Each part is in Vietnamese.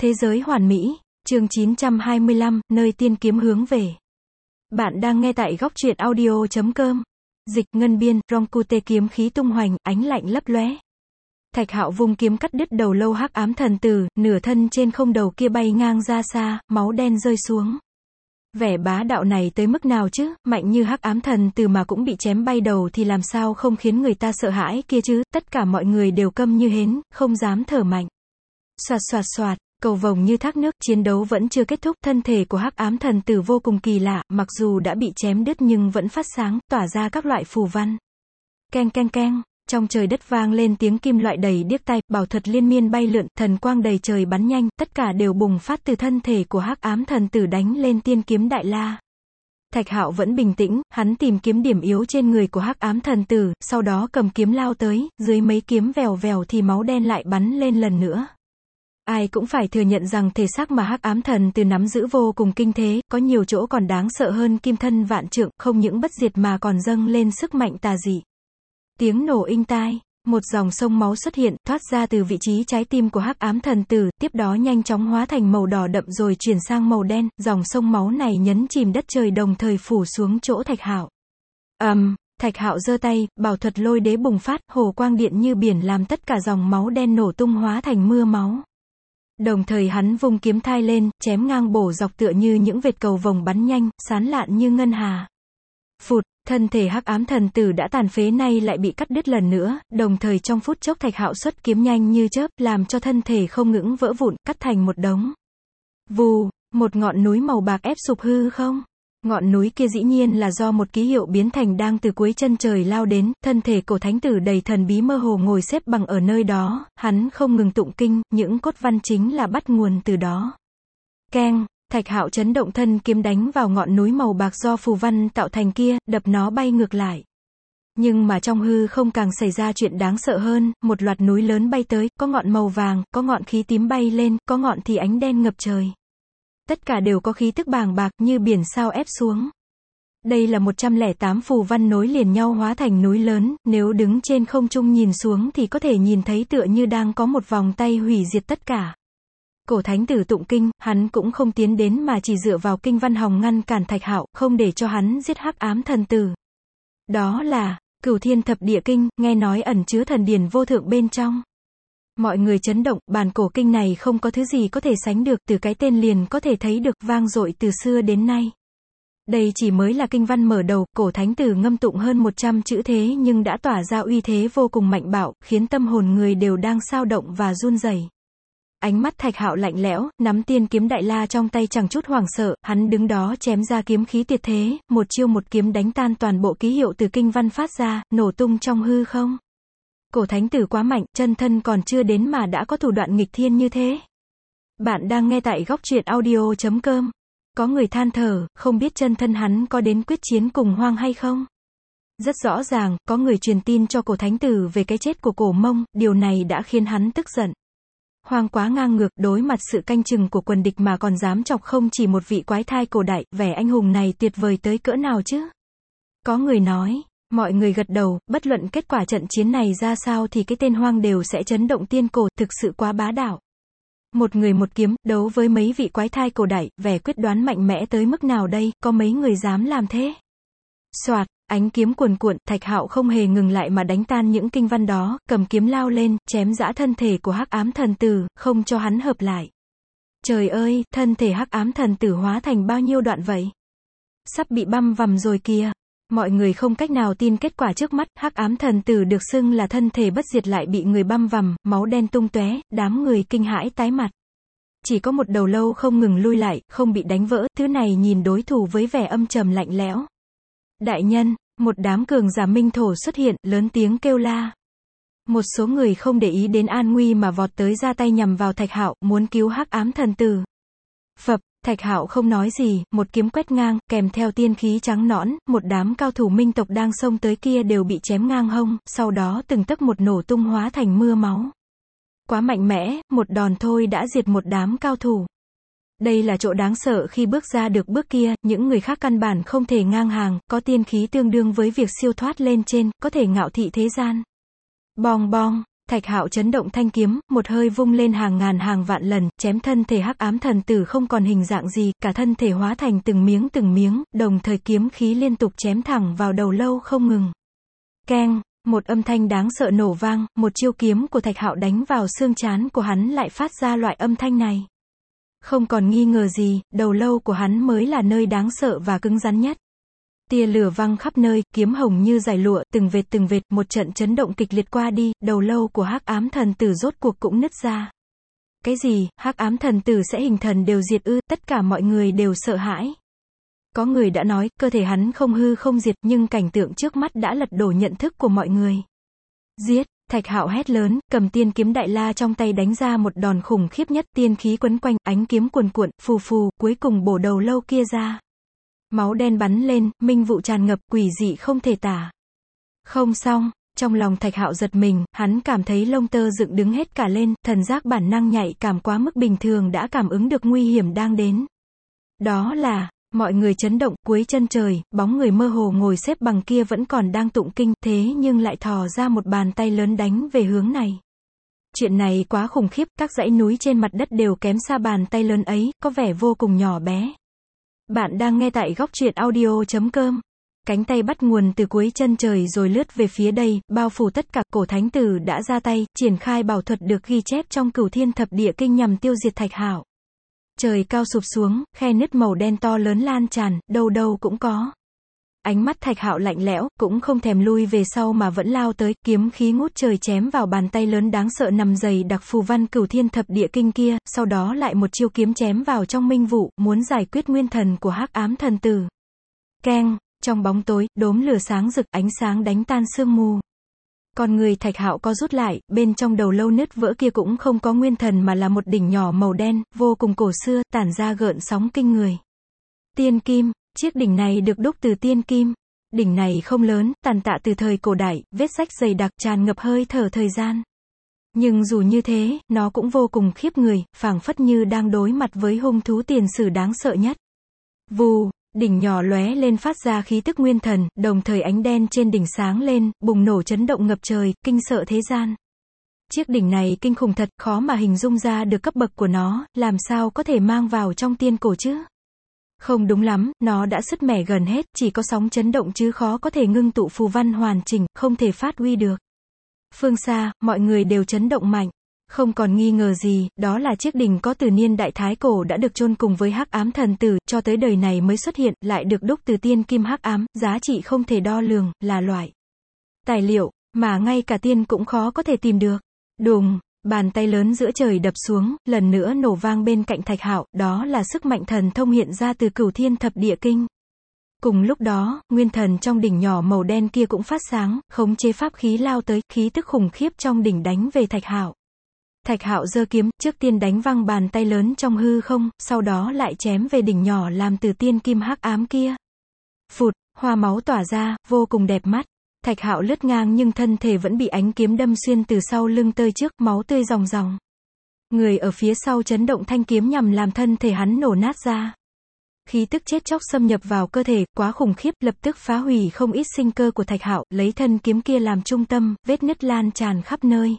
Thế giới hoàn mỹ, chương 925, nơi tiên kiếm hướng về. Bạn đang nghe tại góc truyện audio.com. Dịch ngân biên, Ronkute kiếm khí tung hoành, ánh lạnh lấp lóe. Thạch Hạo vung kiếm cắt đứt đầu lâu hắc ám thần tử, nửa thân trên không đầu kia bay ngang ra xa, máu đen rơi xuống. Vẻ bá đạo này tới mức nào chứ, mạnh như hắc ám thần tử mà cũng bị chém bay đầu thì làm sao không khiến người ta sợ hãi kia chứ, tất cả mọi người đều câm như hến, không dám thở mạnh. Soạt soạt soạt, cầu vồng như thác nước, chiến đấu vẫn chưa kết thúc, thân thể của hắc ám thần tử vô cùng kỳ lạ, mặc dù đã bị chém đứt nhưng vẫn phát sáng, tỏa ra các loại phù văn. Keng keng keng, trong trời đất vang lên tiếng kim loại đầy điếc tai, bảo thuật liên miên bay lượn, thần quang đầy trời bắn nhanh, tất cả đều bùng phát từ thân thể của hắc ám thần tử đánh lên tiên kiếm đại la. Thạch Hạo vẫn bình tĩnh, hắn tìm kiếm điểm yếu trên người của hắc ám thần tử, sau đó cầm kiếm lao tới, dưới mấy kiếm vèo vèo thì máu đen lại bắn lên lần nữa. Ai cũng phải thừa nhận rằng thể xác mà hắc ám thần tử nắm giữ vô cùng kinh thế, có nhiều chỗ còn đáng sợ hơn kim thân vạn trượng, không những bất diệt mà còn dâng lên sức mạnh tà dị. Tiếng nổ inh tai, một dòng sông máu xuất hiện, thoát ra từ vị trí trái tim của hắc ám thần tử, tiếp đó nhanh chóng hóa thành màu đỏ đậm rồi chuyển sang màu đen, dòng sông máu này nhấn chìm đất trời đồng thời phủ xuống chỗ Thạch Hạo. Thạch Hạo giơ tay, bảo thuật lôi đế bùng phát, hồ quang điện như biển làm tất cả dòng máu đen nổ tung hóa thành mưa máu. Đồng thời hắn vung kiếm thai lên, chém ngang bổ dọc tựa như những vệt cầu vồng bắn nhanh, sán lạn như ngân hà. Phụt, thân thể hắc ám thần tử đã tàn phế nay lại bị cắt đứt lần nữa, đồng thời trong phút chốc Thạch Hạo xuất kiếm nhanh như chớp, làm cho thân thể không ngừng vỡ vụn, cắt thành một đống. Vù, một ngọn núi màu bạc ép sụp hư không. Ngọn núi kia dĩ nhiên là do một ký hiệu biến thành đang từ cuối chân trời lao đến, thân thể cổ thánh tử đầy thần bí mơ hồ ngồi xếp bằng ở nơi đó, hắn không ngừng tụng kinh, những cốt văn chính là bắt nguồn từ đó. Keng, Thạch Hạo chấn động thân kiếm đánh vào ngọn núi màu bạc do phù văn tạo thành kia, đập nó bay ngược lại. Nhưng mà trong hư không càng xảy ra chuyện đáng sợ hơn, một loạt núi lớn bay tới, có ngọn màu vàng, có ngọn khí tím bay lên, có ngọn thì ánh đen ngập trời. Tất cả đều có khí tức bàng bạc như biển sao ép xuống. Đây là 108 phù văn nối liền nhau hóa thành núi lớn, nếu đứng trên không trung nhìn xuống thì có thể nhìn thấy tựa như đang có một vòng tay hủy diệt tất cả. Cổ thánh tử tụng kinh, hắn cũng không tiến đến mà chỉ dựa vào kinh văn hồng ngăn cản Thạch Hạo, không để cho hắn giết hắc ám thần tử. Đó là Cửu Thiên Thập Địa Kinh, nghe nói ẩn chứa thần điển vô thượng bên trong. Mọi người chấn động, bản cổ kinh này không có thứ gì có thể sánh được, từ cái tên liền có thể thấy được, vang dội từ xưa đến nay. Đây chỉ mới là kinh văn mở đầu, cổ thánh tử ngâm tụng hơn 100 chữ thế nhưng đã tỏa ra uy thế vô cùng mạnh bạo, khiến tâm hồn người đều đang xao động và run rẩy. Ánh mắt Thạch Hạo lạnh lẽo, nắm tiên kiếm đại la trong tay chẳng chút hoảng sợ, hắn đứng đó chém ra kiếm khí tuyệt thế, một chiêu một kiếm đánh tan toàn bộ ký hiệu từ kinh văn phát ra, nổ tung trong hư không. Cổ thánh tử quá mạnh, chân thân còn chưa đến mà đã có thủ đoạn nghịch thiên như thế. Bạn đang nghe tại góc truyện audio.com. Có người than thở, không biết chân thân hắn có đến quyết chiến cùng Hoang hay không? Rất rõ ràng, có người truyền tin cho cổ thánh tử về cái chết của Cổ Mông, điều này đã khiến hắn tức giận. Hoang quá ngang ngược, đối mặt sự canh chừng của quần địch mà còn dám chọc không chỉ một vị quái thai cổ đại, vẻ anh hùng này tuyệt vời tới cỡ nào chứ? Có người nói. Mọi người gật đầu, bất luận kết quả trận chiến này ra sao thì cái tên Hoang đều sẽ chấn động tiên cổ, thực sự quá bá đạo. Một người một kiếm, đấu với mấy vị quái thai cổ đại, vẻ quyết đoán mạnh mẽ tới mức nào đây, có mấy người dám làm thế? Soạt, ánh kiếm cuồn cuộn, Thạch Hạo không hề ngừng lại mà đánh tan những kinh văn đó, cầm kiếm lao lên, chém giã thân thể của hắc ám thần tử, không cho hắn hợp lại. Trời ơi, thân thể hắc ám thần tử hóa thành bao nhiêu đoạn vậy? Sắp bị băm vằm rồi kìa. Mọi người không cách nào tin kết quả trước mắt, hắc ám thần tử được xưng là thân thể bất diệt lại bị người băm vằm, máu đen tung tóe, đám người kinh hãi tái mặt. Chỉ có một đầu lâu không ngừng lui lại, không bị đánh vỡ, thứ này nhìn đối thủ với vẻ âm trầm lạnh lẽo. Đại nhân, một đám cường giả minh thổ xuất hiện, lớn tiếng kêu la. Một số người không để ý đến an nguy mà vọt tới ra tay nhằm vào Thạch Hạo, muốn cứu hắc ám thần tử. Phập, Thạch Hạo không nói gì, một kiếm quét ngang, kèm theo tiên khí trắng nõn, một đám cao thủ minh tộc đang xông tới kia đều bị chém ngang hông, sau đó từng tấc một nổ tung hóa thành mưa máu. Quá mạnh mẽ, một đòn thôi đã diệt một đám cao thủ. Đây là chỗ đáng sợ khi bước ra được bước kia, những người khác căn bản không thể ngang hàng, có tiên khí tương đương với việc siêu thoát lên trên, có thể ngạo thị thế gian. Bong bong, Thạch Hạo chấn động thanh kiếm, một hơi vung lên hàng ngàn hàng vạn lần, chém thân thể hắc ám thần tử không còn hình dạng gì, cả thân thể hóa thành từng miếng, đồng thời kiếm khí liên tục chém thẳng vào đầu lâu không ngừng. Keng, một âm thanh đáng sợ nổ vang, một chiêu kiếm của Thạch Hạo đánh vào xương trán của hắn lại phát ra loại âm thanh này. Không còn nghi ngờ gì, đầu lâu của hắn mới là nơi đáng sợ và cứng rắn nhất. Tia lửa văng khắp nơi, kiếm hồng như dải lụa, từng vệt, một trận chấn động kịch liệt qua đi, đầu lâu của hắc ám thần tử rốt cuộc cũng nứt ra. Cái gì, hắc ám thần tử sẽ hình thần đều diệt ư? Tất cả mọi người đều sợ hãi. Có người đã nói, cơ thể hắn không hư không diệt, nhưng cảnh tượng trước mắt đã lật đổ nhận thức của mọi người. Giết! Thạch Hạo hét lớn, cầm tiên kiếm đại la trong tay đánh ra một đòn khủng khiếp nhất, tiên khí quấn quanh, ánh kiếm cuồn cuộn, phù, cuối cùng bổ đầu lâu kia ra. Máu đen bắn lên, minh vụ tràn ngập, quỷ dị không thể tả. Không xong, trong lòng Thạch Hạo giật mình, hắn cảm thấy lông tơ dựng đứng hết cả lên, thần giác bản năng nhạy cảm quá mức bình thường đã cảm ứng được nguy hiểm đang đến. Đó là, mọi người chấn động, cuối chân trời, bóng người mơ hồ ngồi xếp bằng kia vẫn còn đang tụng kinh, thế nhưng lại thò ra một bàn tay lớn đánh về hướng này. Chuyện này quá khủng khiếp, các dãy núi trên mặt đất đều kém xa bàn tay lớn ấy, có vẻ vô cùng nhỏ bé. Bạn đang nghe tại góc truyện audio.com. Cánh tay bắt nguồn từ cuối chân trời rồi lướt về phía đây, bao phủ tất cả. Cổ thánh tử đã ra tay, triển khai bảo thuật được ghi chép trong Cửu Thiên Thập Địa Kinh nhằm tiêu diệt Thạch Hạo. Trời cao sụp xuống, khe nứt màu đen to lớn lan tràn, đâu đâu cũng có. Ánh mắt Thạch Hạo lạnh lẽo, cũng không thèm lui về sau mà vẫn lao tới, kiếm khí ngút trời chém vào bàn tay lớn đáng sợ nằm dày đặc phù văn Cửu Thiên Thập Địa Kinh kia, sau đó lại một chiêu kiếm chém vào trong minh vụ, muốn giải quyết nguyên thần của hắc ám thần tử. Keng, trong bóng tối, đốm lửa sáng rực, ánh sáng đánh tan sương mù. Con người Thạch Hạo co rút lại, bên trong đầu lâu nứt vỡ kia cũng không có nguyên thần mà là một đỉnh nhỏ màu đen, vô cùng cổ xưa, tản ra gợn sóng kinh người. Tiên kim, chiếc đỉnh này được đúc từ tiên kim. Đỉnh này không lớn, tàn tạ từ thời cổ đại, vết rách dày đặc tràn ngập hơi thở thời gian. Nhưng dù như thế, nó cũng vô cùng khiếp người, phảng phất như đang đối mặt với hung thú tiền sử đáng sợ nhất. Vù, đỉnh nhỏ lóe lên phát ra khí tức nguyên thần, đồng thời ánh đen trên đỉnh sáng lên, bùng nổ chấn động ngập trời, kinh sợ thế gian. Chiếc đỉnh này kinh khủng thật, khó mà hình dung ra được cấp bậc của nó, làm sao có thể mang vào trong tiên cổ chứ? Không đúng lắm, nó đã sứt mẻ gần hết, chỉ có sóng chấn động chứ khó có thể ngưng tụ phù văn hoàn chỉnh, không thể phát huy được. Phương xa, mọi người đều chấn động mạnh. Không còn nghi ngờ gì, đó là chiếc đỉnh có từ niên đại Thái Cổ đã được chôn cùng với hắc ám thần tử, cho tới đời này mới xuất hiện, lại được đúc từ tiên kim hắc ám, giá trị không thể đo lường, là loại tài liệu mà ngay cả tiên cũng khó có thể tìm được. Đùng, bàn tay lớn giữa trời đập xuống, lần nữa nổ vang bên cạnh Thạch Hạo, đó là sức mạnh thần thông hiện ra từ Cửu Thiên Thập Địa Kinh. Cùng lúc đó, nguyên thần trong đỉnh nhỏ màu đen kia cũng phát sáng, khống chế pháp khí lao tới, khí tức khủng khiếp trong đỉnh đánh về Thạch Hạo. Thạch Hạo giơ kiếm, trước tiên đánh văng bàn tay lớn trong hư không, sau đó lại chém về đỉnh nhỏ làm từ tiên kim hắc ám kia. Phụt, hoa máu tỏa ra, vô cùng đẹp mắt. Thạch Hạo lướt ngang nhưng thân thể vẫn bị ánh kiếm đâm xuyên từ sau lưng tới trước, máu tươi ròng ròng. Người ở phía sau chấn động thanh kiếm nhằm làm thân thể hắn nổ nát ra. Khí tức chết chóc xâm nhập vào cơ thể, quá khủng khiếp, lập tức phá hủy không ít sinh cơ của Thạch Hạo, lấy thân kiếm kia làm trung tâm, vết nứt lan tràn khắp nơi.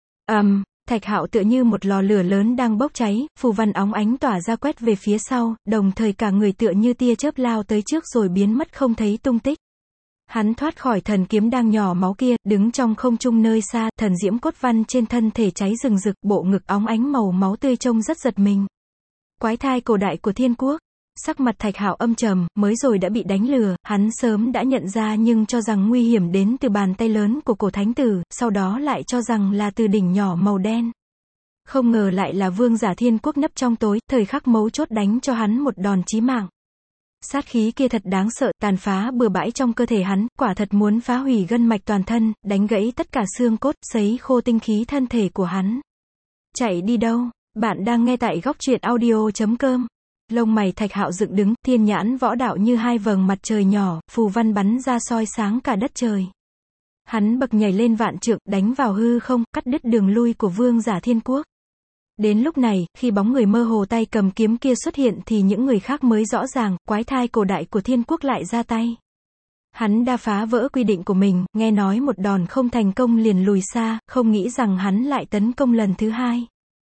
Thạch Hạo tựa như một lò lửa lớn đang bốc cháy, phù văn óng ánh tỏa ra quét về phía sau, đồng thời cả người tựa như tia chớp lao tới trước rồi biến mất không thấy tung tích. Hắn thoát khỏi thần kiếm đang nhỏ máu kia, đứng trong không trung nơi xa, thần diễm cốt văn trên thân thể cháy rừng rực, bộ ngực óng ánh màu máu tươi trông rất giật mình. Quái thai cổ đại của Thiên Quốc. Sắc mặt Thạch Hạo âm trầm, mới rồi đã bị đánh lừa, hắn sớm đã nhận ra nhưng cho rằng nguy hiểm đến từ bàn tay lớn của cổ thánh tử, sau đó lại cho rằng là từ đỉnh nhỏ màu đen. Không ngờ lại là vương giả Thiên Quốc nấp trong tối, thời khắc mấu chốt đánh cho hắn một đòn chí mạng. Sát khí kia thật đáng sợ, tàn phá bừa bãi trong cơ thể hắn, quả thật muốn phá hủy gân mạch toàn thân, đánh gãy tất cả xương cốt, sấy khô tinh khí thân thể của hắn. Chạy đi đâu? Bạn đang nghe tại góc truyện audio.com. Lông mày Thạch Hạo dựng đứng, thiên nhãn võ đạo như hai vầng mặt trời nhỏ, phù văn bắn ra soi sáng cả đất trời. Hắn bật nhảy lên vạn trượng, đánh vào hư không, cắt đứt đường lui của vương giả Thiên Quốc. Đến lúc này, khi bóng người mơ hồ tay cầm kiếm kia xuất hiện thì những người khác mới rõ ràng, quái thai cổ đại của Thiên Quốc lại ra tay. Hắn đã phá vỡ quy định của mình, nghe nói một đòn không thành công liền lùi xa, không nghĩ rằng hắn lại tấn công lần thứ hai.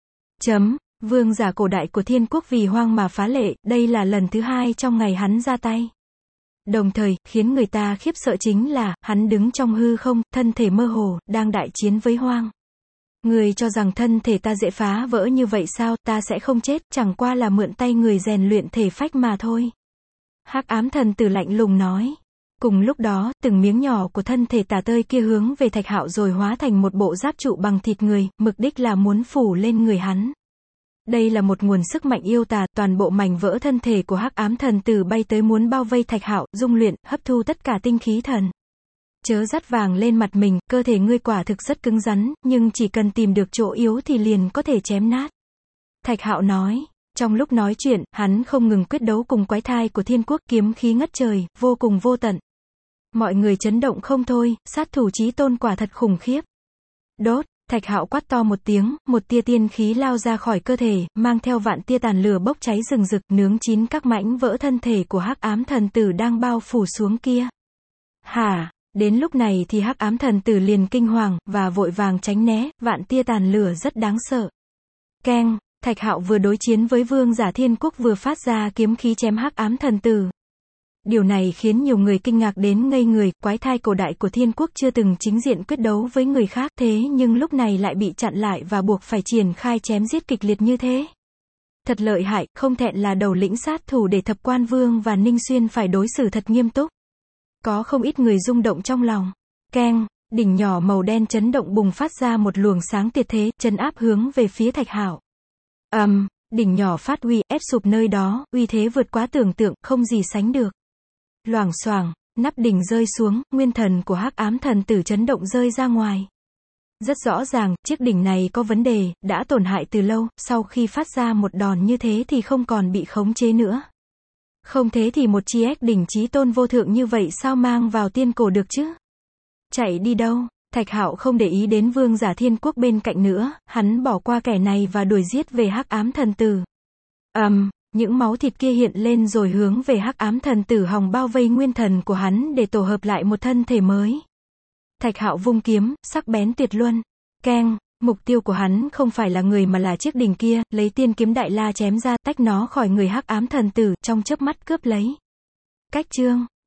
Vương giả cổ đại của thiên quốc vì hoang mà phá lệ, đây là lần thứ hai trong ngày hắn ra tay. Đồng thời, khiến người ta khiếp sợ chính là, hắn đứng trong hư không, thân thể mơ hồ, đang đại chiến với hoang. Người cho rằng thân thể ta dễ phá vỡ như vậy sao, ta sẽ không chết, chẳng qua là mượn tay người rèn luyện thể phách mà thôi. Hắc ám thần tử lạnh lùng nói. Cùng lúc đó, từng miếng nhỏ của thân thể tả tơi kia hướng về Thạch Hạo rồi hóa thành một bộ giáp trụ bằng thịt người, mục đích là muốn phủ lên người hắn. Đây là một nguồn sức mạnh yêu tà, toàn bộ mảnh vỡ thân thể của hắc ám thần tử bay tới muốn bao vây Thạch Hạo, dung luyện, hấp thu tất cả tinh khí thần. Chớ dắt vàng lên mặt mình, cơ thể ngươi quả thực rất cứng rắn, nhưng chỉ cần tìm được chỗ yếu thì liền có thể chém nát. Thạch Hạo nói. Trong lúc nói chuyện, hắn không ngừng quyết đấu cùng quái thai của thiên quốc, kiếm khí ngất trời, vô cùng vô tận. Mọi người chấn động không thôi, sát thủ chí tôn quả thật khủng khiếp. Đốt, Thạch Hạo quát to một tiếng, một tia tiên khí lao ra khỏi cơ thể, mang theo vạn tia tàn lửa bốc cháy rừng rực, nướng chín các mảnh vỡ thân thể của hắc ám thần tử đang bao phủ xuống kia. Hả? Đến lúc này thì hắc ám thần tử liền kinh hoàng, và vội vàng tránh né, vạn tia tàn lửa rất đáng sợ. Keng, Thạch Hạo vừa đối chiến với vương giả thiên quốc vừa phát ra kiếm khí chém hắc ám thần tử. Điều này khiến nhiều người kinh ngạc đến ngây người, quái thai cổ đại của thiên quốc chưa từng chính diện quyết đấu với người khác, thế nhưng lúc này lại bị chặn lại và buộc phải triển khai chém giết kịch liệt như thế. Thật lợi hại, không thẹn là đầu lĩnh sát thủ để Thập Quan Vương và Ninh Xuyên phải đối xử thật nghiêm túc. Có không ít người rung động trong lòng. Keng, đỉnh nhỏ màu đen chấn động bùng phát ra một luồng sáng tuyệt thế, trấn áp hướng về phía Thạch Hạo. Đỉnh nhỏ phát uy, ép sụp nơi đó, uy thế vượt quá tưởng tượng, không gì sánh được. Loảng xoảng, nắp đỉnh rơi xuống, nguyên thần của hắc ám thần tử chấn động rơi ra ngoài. Rất rõ ràng, chiếc đỉnh này có vấn đề, đã tổn hại từ lâu, sau khi phát ra một đòn như thế thì không còn bị khống chế nữa. Không thế thì một chiếc đỉnh chí tôn vô thượng như vậy sao mang vào tiên cổ được chứ? Chạy đi đâu? Thạch Hạo không để ý đến vương giả thiên quốc bên cạnh nữa, hắn bỏ qua kẻ này và đuổi giết về hắc ám thần tử. Những máu thịt kia hiện lên rồi hướng về hắc ám thần tử hòng bao vây nguyên thần của hắn để tổ hợp lại một thân thể mới. Thạch Hạo vung kiếm, sắc bén tuyệt luân. Keng, mục tiêu của hắn không phải là người mà là chiếc đỉnh kia, lấy tiên kiếm đại la chém ra, tách nó khỏi người hắc ám thần tử, trong chớp mắt cướp lấy. Cách chương